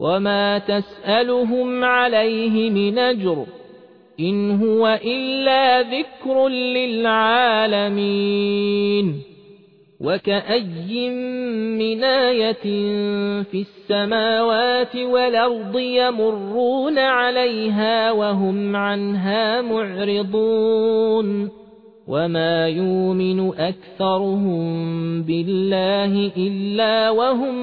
وما تسألهم عليه من أجر إن هو إلا ذكر للعالمين وكأي من آية في السماوات والأرض يمرون عليها وهم عنها معرضون وما يؤمن أكثرهم بالله إلا وهم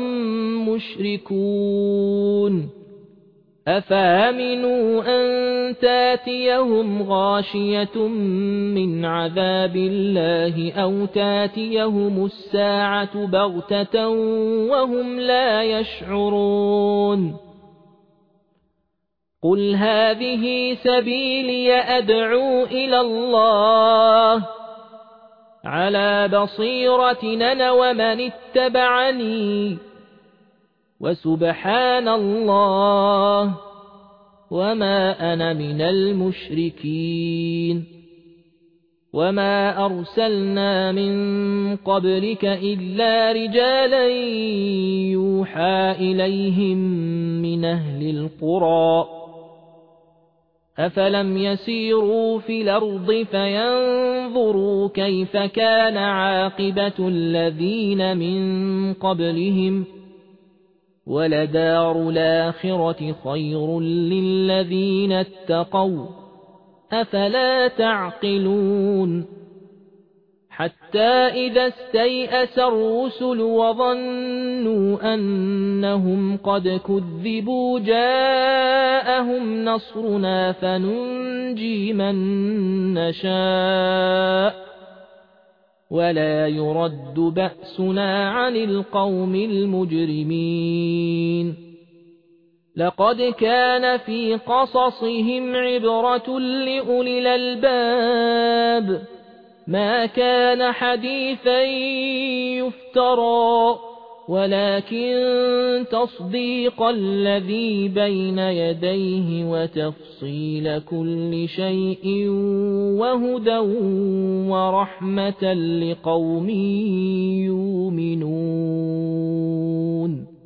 مشركون أفامنوا أن تاتيهم غاشية من عذاب الله أو تاتيهم الساعة بغتة وهم لا يشعرون قل هذه سبيلي أدعو إلى الله على بصيرة أنا ومن اتبعني وسبحان الله وما أنا من المشركين وما أرسلنا من قبلك إلا رجالا يوحى إليهم من أهل القرى أفلم يسيروا في الأرض فينظروا كيف كان عاقبة الذين من قبلهم ولدار الآخرة خير للذين اتقوا أفلا تعقلون حتى إذا استيأس الرسل وظنوا أنهم قد كذبوا جاءهم نصرنا فننجي من نشاء ولا يرد بأسنا عن القوم المجرمين لقد كان في قصصهم عبرة لأولي الألباب ما كان حديثا يفترى ولكن تصديق الذي بين يديه وتفصيل كل شيء وهدى ورحمة لقوم يؤمنون